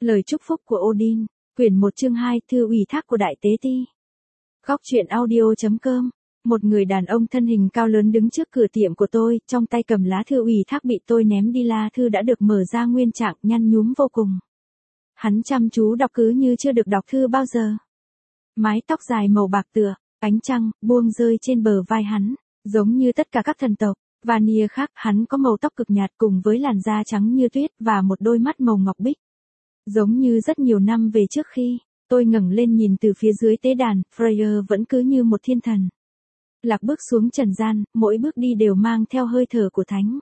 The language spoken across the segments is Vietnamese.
Lời chúc phúc của Odin, quyển 1 chương 2, thư ủy thác của Đại Tế Ti. Góc truyện audio.com. Một người đàn ông thân hình cao lớn đứng trước cửa tiệm của tôi, trong tay cầm lá thư ủy thác bị tôi ném đi. Lá thư đã được mở ra nguyên trạng, nhăn nhúm vô cùng. Hắn chăm chú đọc cứ như chưa được đọc thư bao giờ. Mái tóc dài màu bạc tựa, ánh trăng, buông rơi trên bờ vai hắn, giống như tất cả các thần tộc. Vanir khác, hắn có màu tóc cực nhạt cùng với làn da trắng như tuyết và một đôi mắt màu ngọc bích. Giống như rất nhiều năm về trước khi, tôi ngẩng lên nhìn từ phía dưới tế đàn, Freyr vẫn cứ như một thiên thần. Lạc bước xuống trần gian, mỗi bước đi đều mang theo hơi thở của thánh.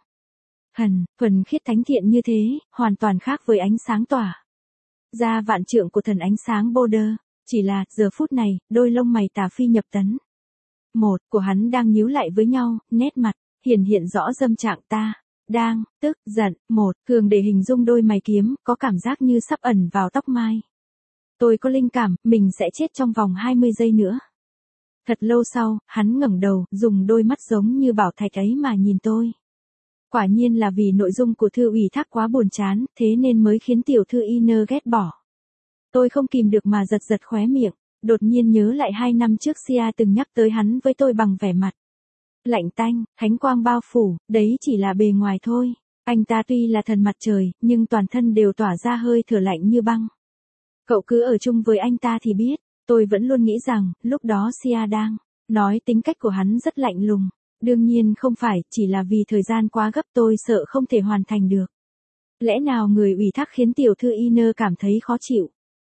Thuần khiết thánh thiện như thế, hoàn toàn khác với ánh sáng tỏa ra vạn trượng của thần ánh sáng Border. Chỉ là, giờ phút này, đôi lông mày tà phi nhập tấn. Một của hắn đang nhíu lại với nhau, nét mặt hiện rõ dâm trạng ta đang tức giận. Thường để hình dung đôi mày kiếm, có cảm giác như sắp ẩn vào tóc mai. Tôi có linh cảm, mình sẽ chết trong vòng 20 giây nữa. Thật lâu sau, hắn ngẩng đầu, dùng đôi mắt giống như bảo thạch ấy mà nhìn tôi. Quả nhiên là vì nội dung của thư ủy thác quá buồn chán, thế nên mới khiến tiểu thư Iner ghét bỏ. Tôi không kìm được mà giật khóe miệng, đột nhiên nhớ lại 2 năm trước Sia từng nhắc tới hắn với tôi bằng vẻ mặt lạnh tanh, thánh quang bao phủ, đấy chỉ là bề ngoài thôi. Anh ta tuy là thần mặt trời, nhưng toàn thân đều tỏa ra hơi thở lạnh như băng. Cậu cứ ở chung với anh ta thì biết. Tôi vẫn luôn nghĩ rằng, lúc đó Sia đang nói tính cách của hắn rất lạnh lùng. Đương nhiên không phải, chỉ là vì thời gian quá gấp tôi sợ không thể hoàn thành được. Lẽ nào người ủy thác khiến tiểu thư Iner cảm thấy khó chịu?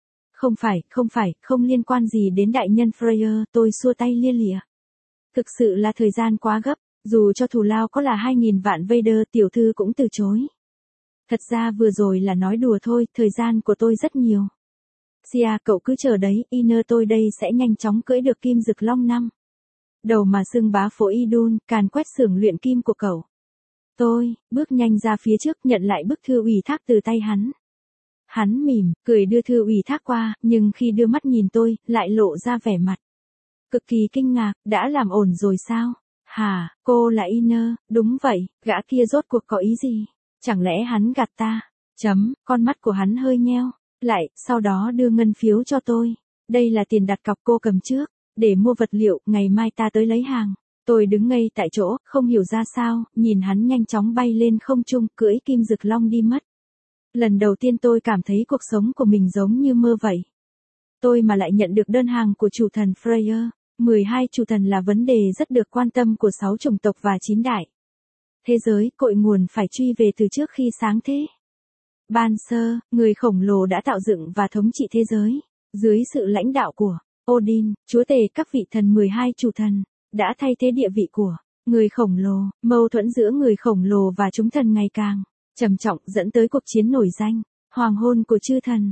Không phải, không liên quan gì đến đại nhân Freyr, tôi xua tay lia lịa. Thực sự là thời gian quá gấp, dù cho thù lao có là 2.000 vạn Vader tiểu thư cũng từ chối. Thật ra vừa rồi là nói đùa thôi, thời gian của tôi rất nhiều. Sia, cậu cứ chờ đấy, Iner tôi đây sẽ nhanh chóng cưỡi được kim dực long 5. Đầu mà xưng bá phố Idun, càn quét xưởng luyện kim của cậu. Tôi bước nhanh ra phía trước nhận lại bức thư ủy thác từ tay hắn. Hắn mỉm, cười đưa thư ủy thác qua, nhưng khi đưa mắt nhìn tôi, lại lộ ra vẻ mặt cực kỳ kinh ngạc, đã làm ổn rồi sao? Hả, cô là Iner, đúng vậy, gã kia rốt cuộc có ý gì? Chẳng lẽ hắn gạt ta? Con mắt của hắn hơi nheo lại, sau đó đưa ngân phiếu cho tôi. Đây là tiền đặt cọc cô cầm trước, để mua vật liệu, ngày mai ta tới lấy hàng. Tôi đứng ngây tại chỗ, không hiểu ra sao, nhìn hắn nhanh chóng bay lên không trung, cưỡi kim dực long đi mất. Lần đầu tiên tôi cảm thấy cuộc sống của mình giống như mơ vậy. Tôi mà lại nhận được đơn hàng của chủ thần Freyr. 12 chủ thần là vấn đề rất được quan tâm của 6 chủng tộc và 9 đại thế giới, cội nguồn phải truy về từ trước khi sáng thế. Ban sơ, người khổng lồ đã tạo dựng và thống trị thế giới. Dưới sự lãnh đạo của Odin, chúa tể các vị thần 12 chủ thần, đã thay thế địa vị của người khổng lồ. Mâu thuẫn giữa người khổng lồ và chúng thần ngày càng trầm trọng dẫn tới cuộc chiến nổi danh, hoàng hôn của chư thần.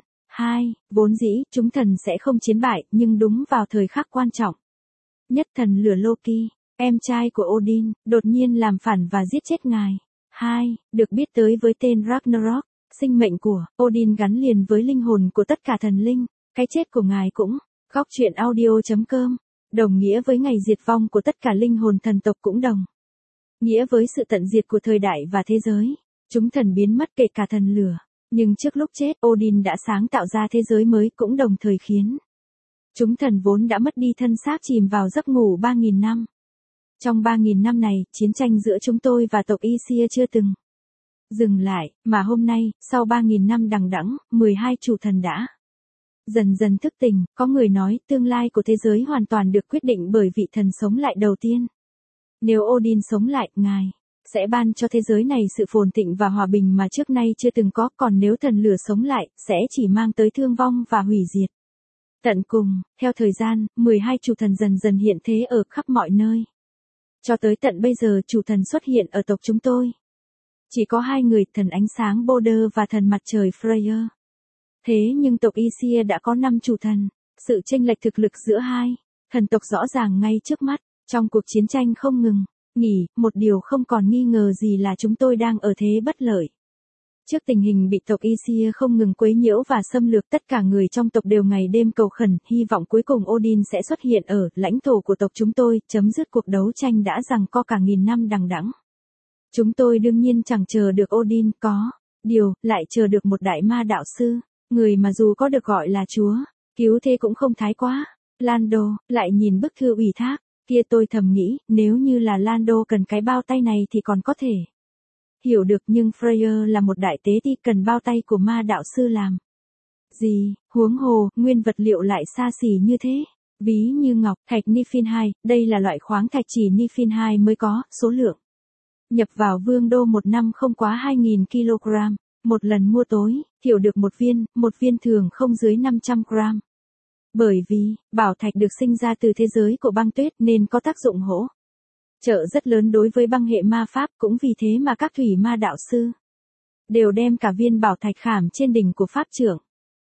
Vốn dĩ, chúng thần sẽ không chiến bại, nhưng đúng vào thời khắc quan trọng nhất thần lửa Loki, em trai của Odin, đột nhiên làm phản và giết chết ngài. Được biết tới với tên Ragnarok, sinh mệnh của Odin gắn liền với linh hồn của tất cả thần linh, cái chết của ngài cũng, góc truyện audio.com, đồng nghĩa với ngày diệt vong của tất cả linh hồn thần tộc cũng đồng nghĩa với sự tận diệt của thời đại và thế giới. Chúng thần biến mất kể cả thần lửa, nhưng trước lúc chết Odin đã sáng tạo ra thế giới mới cũng đồng thời khiến chúng thần vốn đã mất đi thân xác chìm vào giấc ngủ 3.000 năm. Trong 3.000 năm này, chiến tranh giữa chúng tôi và tộc Isia chưa từng dừng lại, mà hôm nay, sau 3.000 năm đằng đẵng, 12 chủ thần đã dần dần thức tỉnh. Có người nói, tương lai của thế giới hoàn toàn được quyết định bởi vị thần sống lại đầu tiên. Nếu Odin sống lại, ngài sẽ ban cho thế giới này sự phồn thịnh và hòa bình mà trước nay chưa từng có, còn nếu thần lửa sống lại, sẽ chỉ mang tới thương vong và hủy diệt. Tận cùng, theo thời gian, 12 chủ thần dần dần hiện thế ở khắp mọi nơi. Cho tới tận bây giờ chủ thần xuất hiện ở tộc chúng tôi. Chỉ có 2 người, thần ánh sáng Border và thần mặt trời Freyr. Thế nhưng tộc Isia đã có 5 chủ thần. Sự chênh lệch thực lực giữa 2 thần tộc rõ ràng ngay trước mắt. Trong cuộc chiến tranh không ngừng nghỉ, một điều không còn nghi ngờ gì là chúng tôi đang ở thế bất lợi. Trước tình hình bị tộc Isia không ngừng quấy nhiễu và xâm lược, tất cả người trong tộc đều ngày đêm cầu khẩn, hy vọng cuối cùng Odin sẽ xuất hiện ở lãnh thổ của tộc chúng tôi, chấm dứt cuộc đấu tranh đã giằng co cả 1000 năm đằng đẵng. Chúng tôi đương nhiên chẳng chờ được Odin, có điều, lại chờ được một đại ma đạo sư. Người mà dù có được gọi là chúa, cứu thế cũng không thái quá. Lando, lại nhìn bức thư ủy thác, kia tôi thầm nghĩ, nếu như là Lando cần cái bao tay này thì còn có thể hiểu được, nhưng Freya là một đại tế ti cần bao tay của ma đạo sư làm gì, huống hồ, nguyên vật liệu lại xa xỉ như thế. Ví như ngọc, thạch Nifin 2, đây là loại khoáng thạch chỉ Nifin 2 mới có, số lượng nhập vào Vương đô một năm không quá 2.000 kg, một lần mua tối, hiểu được một viên thường không dưới 500 gram. Bởi vì, bảo thạch được sinh ra từ thế giới của băng tuyết nên có tác dụng hỗ trợ rất lớn đối với băng hệ ma pháp, cũng vì thế mà các thủy ma đạo sư đều đem cả viên bảo thạch khảm trên đỉnh của pháp trưởng.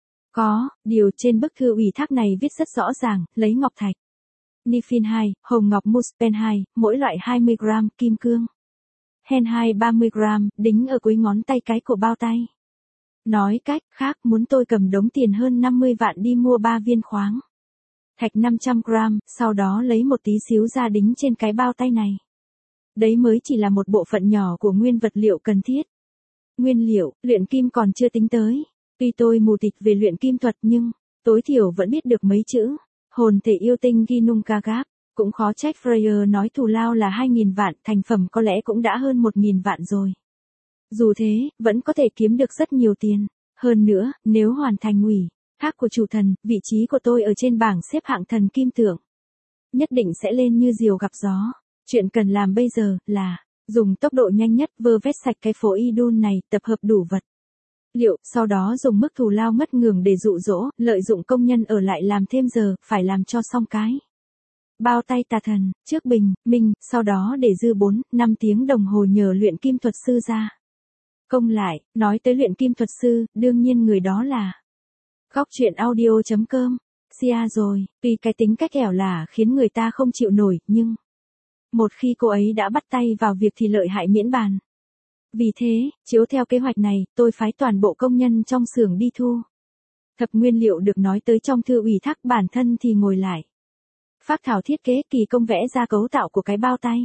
Điều trên bức thư ủy thác này viết rất rõ ràng, lấy ngọc thạch Nifin 2, hồng ngọc Muspen 2, mỗi loại 20 gram, kim cương Hen 2 30 gram, đính ở cuối ngón tay cái của bao tay. Nói cách khác, muốn tôi cầm đống tiền hơn 50 vạn đi mua 3 viên khoáng thạch 500 gram, sau đó lấy một tí xíu ra đính trên cái bao tay này. Đấy mới chỉ là một bộ phận nhỏ của nguyên vật liệu cần thiết. Nguyên liệu, luyện kim còn chưa tính tới. Tuy tôi mù tịt về luyện kim thuật nhưng, tối thiểu vẫn biết được mấy chữ. Hồn thể yêu tinh Ginung Kagap, cũng khó trách Freya nói thù lao là 2.000 vạn, thành phẩm có lẽ cũng đã hơn 1.000 vạn rồi. Dù thế, vẫn có thể kiếm được rất nhiều tiền. Hơn nữa, nếu hoàn thành ủy thác của chủ thần, vị trí của tôi ở trên bảng xếp hạng thần kim tượng nhất định sẽ lên như diều gặp gió. Chuyện cần làm bây giờ là dùng tốc độ nhanh nhất vơ vét sạch cái phố Idun này, tập hợp đủ vật liệu, sau đó dùng mức thù lao ngất ngưởng để dụ dỗ, lợi dụng công nhân ở lại làm thêm giờ, phải làm cho xong cái bao tay tà thần, trước bình minh, sau đó để dư 4-5 tiếng đồng hồ nhờ luyện kim thuật sư ra công lại. Nói tới luyện kim thuật sư, đương nhiên người đó là Góc Chuyện Audio.com. Sia rồi, tuy cái tính cách ẻo lả khiến người ta không chịu nổi, nhưng một khi cô ấy đã bắt tay vào việc thì lợi hại miễn bàn. Vì thế, chiếu theo kế hoạch này, tôi phái toàn bộ công nhân trong xưởng đi thu thập nguyên liệu được nói tới trong thư ủy thác, bản thân thì ngồi lại phác thảo thiết kế kỳ công vẽ ra cấu tạo của cái bao tay.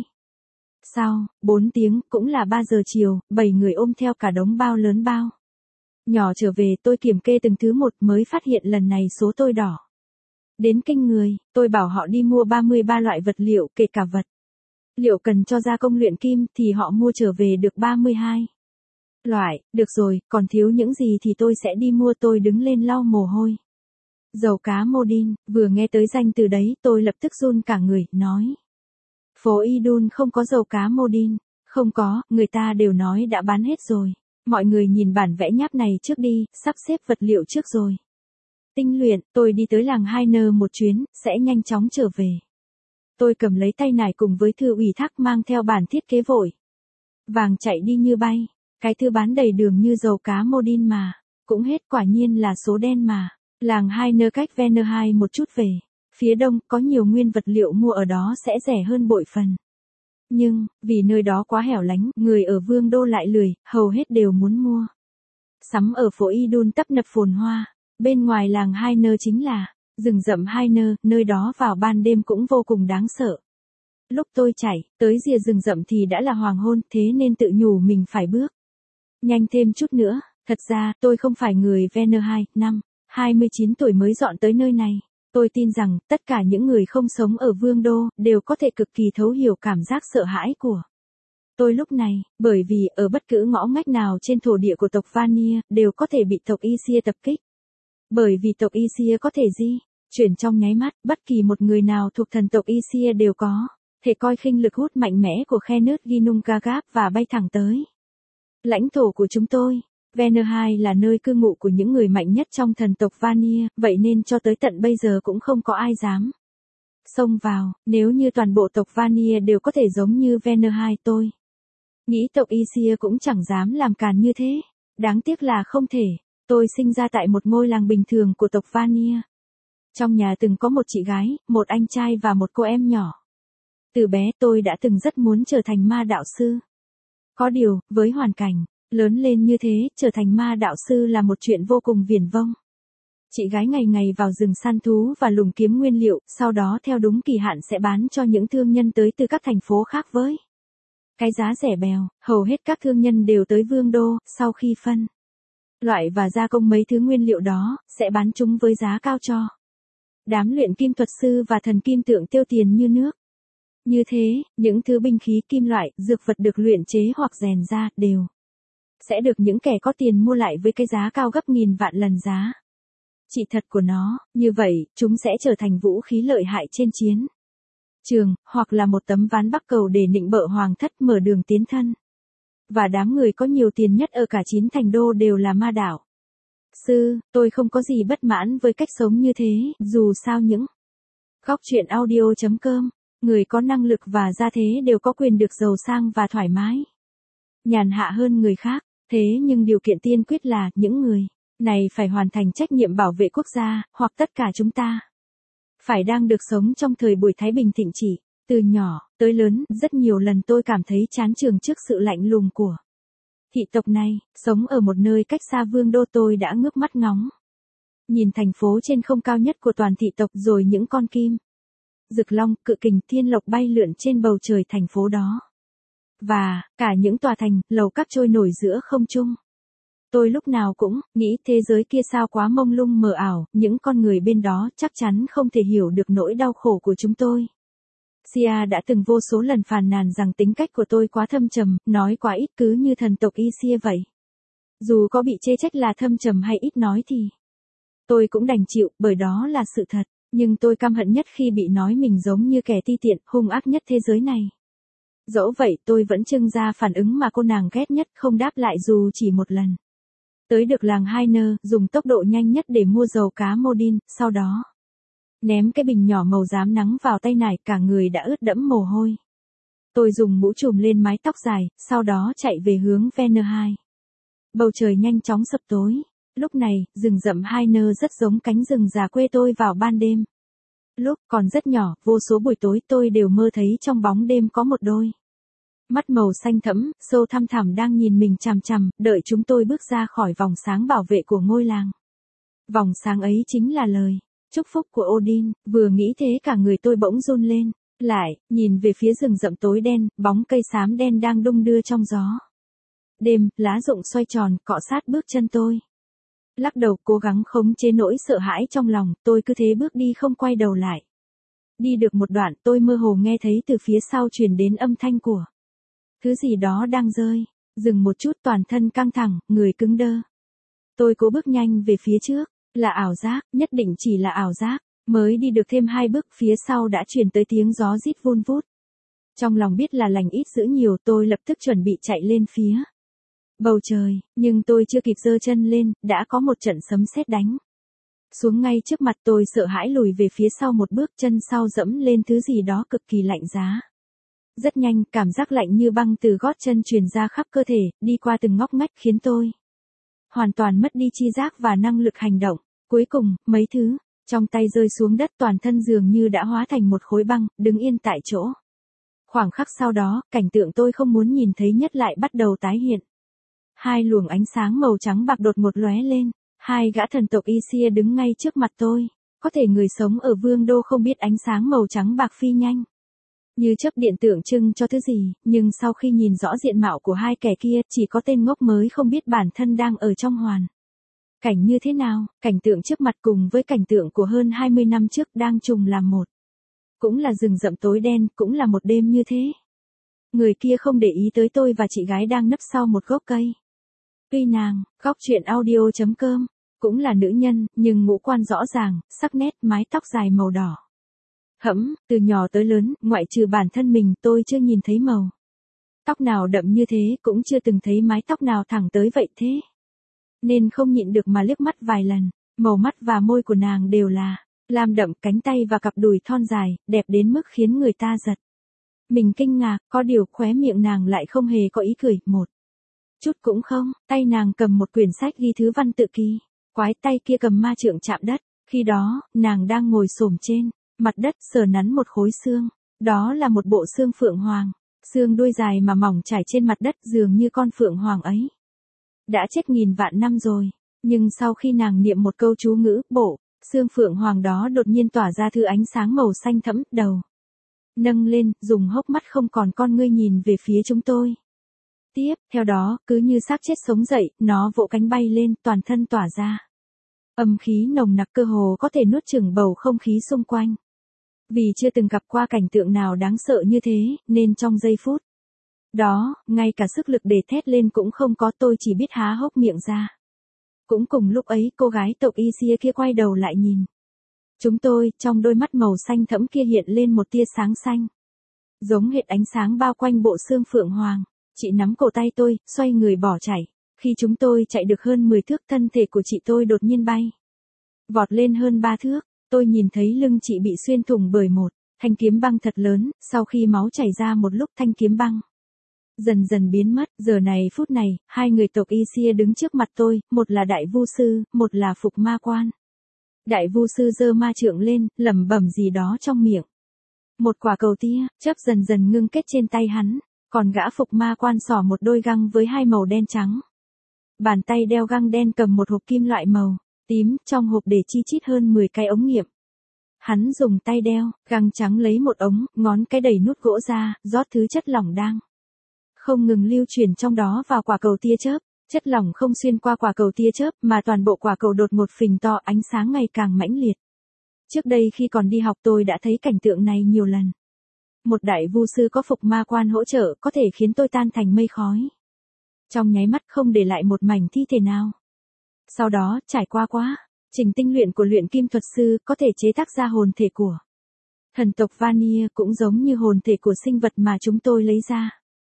Sau 4 tiếng, cũng là 3 giờ chiều, 7 người ôm theo cả đống bao lớn bao nhỏ trở về, tôi kiểm kê từng thứ một mới phát hiện lần này số tôi đỏ đến kinh người. Tôi bảo họ đi mua 33 loại vật liệu, kể cả vật liệu cần cho gia công luyện kim, thì họ mua trở về được 32 loại. Được rồi, còn thiếu những gì thì tôi sẽ đi mua. Tôi đứng lên lau mồ hôi. Dầu cá Modin, vừa nghe tới danh từ đấy, tôi lập tức run cả người, nói. Phố Idun không có dầu cá Modin. Không có, người ta đều nói đã bán hết rồi. Mọi người nhìn bản vẽ nháp này trước đi, sắp xếp vật liệu trước rồi tinh luyện. Tôi đi tới làng Hainer một chuyến, sẽ nhanh chóng trở về. Tôi cầm lấy tay nải cùng với thư ủy thác, mang theo bản thiết kế vội vàng chạy đi như bay. Cái thư bán đầy đường như dầu cá Modin mà cũng hết, quả nhiên là số đen mà. Làng Hainer cách Venner 2 một chút về phía đông, có nhiều nguyên vật liệu mua ở đó sẽ rẻ hơn bội phần. Nhưng, vì nơi đó quá hẻo lánh, người ở Vương đô lại lười, hầu hết đều muốn mua sắm ở phố Idun tấp nập phồn hoa. Bên ngoài làng Hainer chính là rừng rậm Hainer, nơi đó vào ban đêm cũng vô cùng đáng sợ. Lúc tôi chạy tới rìa rừng rậm thì đã là hoàng hôn, thế nên tự nhủ mình phải bước nhanh thêm chút nữa. Thật ra, tôi không phải người Venner 2, năm 29 tuổi mới dọn tới nơi này. Tôi tin rằng, tất cả những người không sống ở Vương đô, đều có thể cực kỳ thấu hiểu cảm giác sợ hãi của tôi lúc này, bởi vì ở bất cứ ngõ ngách nào trên thổ địa của tộc Vanir, đều có thể bị tộc Isia tập kích. Bởi vì tộc Isia có thể di chuyển trong nháy mắt, bất kỳ một người nào thuộc thần tộc Isia đều có thể coi khinh lực hút mạnh mẽ của khe nứt Ginung Kagap và bay thẳng tới lãnh thổ của chúng tôi. Venner 2 là nơi cư ngụ của những người mạnh nhất trong thần tộc Vanir, vậy nên cho tới tận bây giờ cũng không có ai dám xông vào. Nếu như toàn bộ tộc Vanir đều có thể giống như Venner 2, tôi nghĩ tộc Isia cũng chẳng dám làm càn như thế. Đáng tiếc là không thể. Tôi sinh ra tại một ngôi làng bình thường của tộc Vanir. Trong nhà từng có một chị gái, một anh trai và một cô em nhỏ. Từ bé tôi đã từng rất muốn trở thành ma đạo sư. Có điều, với hoàn cảnh lớn lên như thế, trở thành ma đạo sư là một chuyện vô cùng viển vông. Chị gái ngày ngày vào rừng săn thú và lùng kiếm nguyên liệu, sau đó theo đúng kỳ hạn sẽ bán cho những thương nhân tới từ các thành phố khác với cái giá rẻ bèo. Hầu hết các thương nhân đều tới Vương đô, sau khi phân loại và gia công mấy thứ nguyên liệu đó, sẽ bán chúng với giá cao cho đám luyện kim thuật sư và thần kim tượng tiêu tiền như nước. Như thế, những thứ binh khí kim loại, dược vật được luyện chế hoặc rèn ra, đều sẽ được những kẻ có tiền mua lại với cái giá cao gấp nghìn vạn lần giá trị thật của nó, như vậy, chúng sẽ trở thành vũ khí lợi hại trên chiến trường, hoặc là một tấm ván bắc cầu để nịnh bợ hoàng thất mở đường tiến thân. Và đám người có nhiều tiền nhất ở cả 9 thành đô đều là ma đạo sư, tôi không có gì bất mãn với cách sống như thế, dù sao những góc chuyện audio.com, người có năng lực và gia thế đều có quyền được giàu sang và thoải mái, nhàn hạ hơn người khác, thế nhưng điều kiện tiên quyết là những người này phải hoàn thành trách nhiệm bảo vệ quốc gia, hoặc tất cả chúng ta phải đang được sống trong thời buổi thái bình thịnh trị. Từ nhỏ tới lớn, rất nhiều lần tôi cảm thấy chán chường trước sự lạnh lùng của thị tộc này. Sống ở một nơi cách xa vương đô, tôi đã ngước mắt ngóng nhìn thành phố trên không cao nhất của toàn thị tộc, rồi những con kim rực long, cự kình, thiên lộc bay lượn trên bầu trời thành phố đó. Và cả những tòa thành, lầu các trôi nổi giữa không trung. Tôi lúc nào cũng nghĩ thế giới kia sao quá mông lung mờ ảo, những con người bên đó chắc chắn không thể hiểu được nỗi đau khổ của chúng tôi. Sia đã từng vô số lần phàn nàn rằng tính cách của tôi quá thâm trầm, nói quá ít, cứ như thần tộc Isia vậy. Dù có bị chê trách là thâm trầm hay ít nói thì tôi cũng đành chịu, bởi đó là sự thật. Nhưng tôi căm hận nhất khi bị nói mình giống như kẻ ti tiện, hung ác nhất thế giới này. Dẫu vậy tôi vẫn trưng ra phản ứng mà cô nàng ghét nhất, không đáp lại dù chỉ một lần. Tới được làng Hainer, dùng tốc độ nhanh nhất để mua dầu cá Modin, sau đó ném cái bình nhỏ màu xám nắng vào tay nải, cả người đã ướt đẫm mồ hôi. Tôi dùng mũ trùm lên mái tóc dài, sau đó chạy về hướng Venner 2. Bầu trời nhanh chóng sập tối. Lúc này, rừng rậm Hainer rất giống cánh rừng già quê tôi vào ban đêm. Lúc còn rất nhỏ, vô số buổi tối tôi đều mơ thấy trong bóng đêm có một đôi mắt màu xanh thẫm, sâu thăm thẳm đang nhìn mình chằm chằm, đợi chúng tôi bước ra khỏi vòng sáng bảo vệ của ngôi làng. Vòng sáng ấy chính là lời chúc phúc của Odin. Vừa nghĩ thế cả người tôi bỗng run lên, lại nhìn về phía rừng rậm tối đen, bóng cây xám đen đang đung đưa trong gió đêm, lá rụng xoay tròn, cọ sát bước chân tôi. Lắc đầu cố gắng khống chế nỗi sợ hãi trong lòng, tôi cứ thế bước đi không quay đầu lại. Đi được một đoạn, tôi mơ hồ nghe thấy từ phía sau truyền đến âm thanh của thứ gì đó đang rơi. Dừng một chút, toàn thân căng thẳng, người cứng đơ. Tôi cố bước nhanh về phía trước. Là ảo giác, nhất định chỉ là ảo giác. Mới đi được thêm 2 bước, phía sau đã truyền tới tiếng gió rít vun vút. Trong lòng biết là lành ít dữ nhiều, tôi lập tức chuẩn bị chạy lên phía bầu trời, nhưng tôi chưa kịp giơ chân lên, đã có một trận sấm sét đánh xuống ngay trước mặt. Tôi sợ hãi lùi về phía sau một bước, chân sau dẫm lên thứ gì đó cực kỳ lạnh giá. Rất nhanh, cảm giác lạnh như băng từ gót chân truyền ra khắp cơ thể, đi qua từng ngóc ngách khiến tôi hoàn toàn mất đi tri giác và năng lực hành động. Cuối cùng, mấy thứ trong tay rơi xuống đất, toàn thân dường như đã hóa thành một khối băng, đứng yên tại chỗ. Khoảng khắc sau đó, cảnh tượng tôi không muốn nhìn thấy nhất lại bắt đầu tái hiện. 2 luồng ánh sáng màu trắng bạc đột ngột lóe lên. 2 gã thần tộc Isia đứng ngay trước mặt tôi. Có thể người sống ở vương đô không biết ánh sáng màu trắng bạc phi nhanh như chớp điện tượng trưng cho thứ gì, nhưng sau khi nhìn rõ diện mạo của 2 kẻ kia, chỉ có tên ngốc mới không biết bản thân đang ở trong hoàn cảnh như thế nào. Cảnh tượng trước mặt cùng với cảnh tượng của hơn 20 năm trước đang trùng làm một. Cũng là rừng rậm tối đen, cũng là một đêm như thế. Người kia không để ý tới tôi và chị gái đang nấp sau một gốc cây. Tuy nàng, góc chuyện audio.com, cũng là nữ nhân, nhưng ngũ quan rõ ràng, sắc nét, mái tóc dài màu đỏ hẫm. Từ nhỏ tới lớn, ngoại trừ bản thân mình, tôi chưa nhìn thấy màu tóc nào đậm như thế, cũng chưa từng thấy mái tóc nào thẳng tới vậy thế. Nên không nhịn được mà liếc mắt vài lần. Màu mắt và môi của nàng đều là lam đậm, cánh tay và cặp đùi thon dài, đẹp đến mức khiến người ta giật mình kinh ngạc. Có điều khóe miệng nàng lại không hề có ý cười, một chút cũng không. Tay nàng cầm một quyển sách ghi thứ văn tự kỳ quái, tay kia cầm ma trượng chạm đất. Khi đó, nàng đang ngồi xổm trên mặt đất, sờ nắn một khối xương. Đó là một bộ xương phượng hoàng. Xương đuôi dài mà mỏng trải trên mặt đất, dường như con phượng hoàng ấy đã chết nghìn vạn năm rồi. Nhưng sau khi nàng niệm một câu chú ngữ, bộ xương phượng hoàng đó đột nhiên tỏa ra thứ ánh sáng màu xanh thẫm, đầu nâng lên, dùng hốc mắt không còn con ngươi nhìn về phía chúng tôi. Tiếp, theo đó, cứ như xác chết sống dậy, nó vỗ cánh bay lên, toàn thân tỏa ra âm khí nồng nặc cơ hồ có thể nuốt chửng bầu không khí xung quanh. Vì chưa từng gặp qua cảnh tượng nào đáng sợ như thế, nên trong giây phút đó, ngay cả sức lực để thét lên cũng không có, tôi chỉ biết há hốc miệng ra. Cũng cùng lúc ấy, cô gái tộc Isia kia quay đầu lại nhìn chúng tôi, trong đôi mắt màu xanh thẫm kia hiện lên một tia sáng xanh, giống hệt ánh sáng bao quanh bộ xương phượng hoàng. Chị nắm cổ tay tôi, xoay người bỏ chạy. Khi chúng tôi chạy được hơn 10 thước, thân thể của chị tôi đột nhiên bay vọt lên hơn 3 thước. Tôi nhìn thấy lưng chị bị xuyên thủng bởi một thanh kiếm băng thật lớn, sau khi máu chảy ra một lúc thanh kiếm băng dần dần biến mất. Giờ này phút này, hai người tộc Isia đứng trước mặt tôi, một là đại vu sư, một là phục ma quan. Đại vu sư giơ ma trượng lên, lẩm bẩm gì đó trong miệng. Một quả cầu tia chớp dần dần ngưng kết trên tay hắn, còn gã phục ma quan xỏ một đôi găng với hai màu đen trắng. Bàn tay đeo găng đen cầm một hộp kim loại màu tím, trong hộp để chi chít hơn 10 cái ống nghiệm. Hắn dùng tay đeo găng trắng lấy một ống, ngón cái đẩy nút gỗ ra, rót thứ chất lỏng đang không ngừng lưu chuyển trong đó vào quả cầu tia chớp. Chất lỏng không xuyên qua quả cầu tia chớp, mà toàn bộ quả cầu đột ngột phình to, ánh sáng ngày càng mãnh liệt. Trước đây khi còn đi học tôi đã thấy cảnh tượng này nhiều lần. Một đại vu sư có phục ma quan hỗ trợ có thể khiến tôi tan thành mây khói. Trong nháy mắt không để lại một mảnh thi thể nào. Sau đó, trải qua quá trình tinh luyện của luyện kim thuật sư, có thể chế tác ra hồn thể của thần tộc Vanir, cũng giống như hồn thể của sinh vật mà chúng tôi lấy ra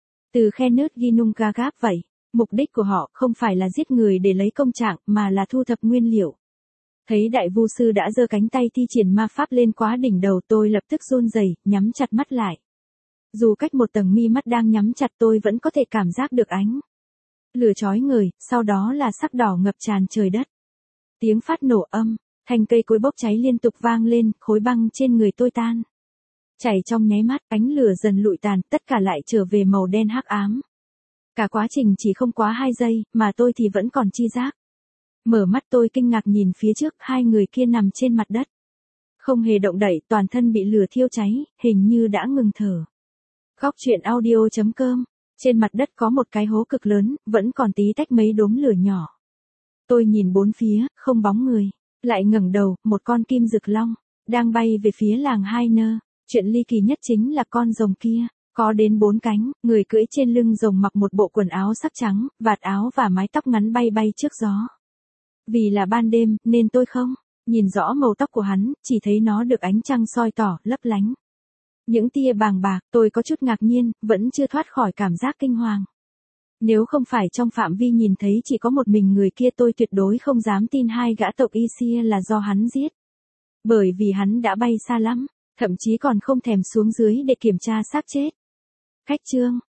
từ khe nứt Ginnungagap vậy. Mục đích của họ không phải là giết người để lấy công trạng, mà là thu thập nguyên liệu. Thấy đại vu sư đã giơ cánh tay thi triển ma pháp lên quá đỉnh đầu, tôi lập tức run rẩy, nhắm chặt mắt lại. Dù cách một tầng mi mắt đang nhắm chặt, tôi vẫn có thể cảm giác được ánh lửa chói ngời, sau đó là sắc đỏ ngập tràn trời đất. Tiếng phát nổ âm, thanh cây cối bốc cháy liên tục vang lên, khối băng trên người tôi tan chảy trong nháy mắt, ánh lửa dần lụi tàn, tất cả lại trở về màu đen hắc ám. Cả quá trình chỉ không quá 2 giây, mà tôi thì vẫn còn chi giác. Mở mắt tôi kinh ngạc nhìn phía trước, hai người kia nằm trên mặt đất. Không hề động đậy, toàn thân bị lửa thiêu cháy, hình như đã ngừng thở. Góc truyện audio.com. Trên mặt đất có một cái hố cực lớn, vẫn còn tí tách mấy đốm lửa nhỏ. Tôi nhìn bốn phía, không bóng người. Lại ngẩng đầu, một con kim dực long đang bay về phía làng Hai Nơ. Chuyện ly kỳ nhất chính là con rồng kia có đến 4 cánh, người cưỡi trên lưng rồng mặc một bộ quần áo sắc trắng, vạt áo và mái tóc ngắn bay bay trước gió. Vì là ban đêm, nên tôi không nhìn rõ màu tóc của hắn, chỉ thấy nó được ánh trăng soi tỏ, lấp lánh. Những tia bàng bạc, tôi có chút ngạc nhiên, vẫn chưa thoát khỏi cảm giác kinh hoàng. Nếu không phải trong phạm vi nhìn thấy chỉ có một mình người kia, tôi tuyệt đối không dám tin hai gã tộc Isia là do hắn giết. Bởi vì hắn đã bay xa lắm, thậm chí còn không thèm xuống dưới để kiểm tra xác chết. Cách chương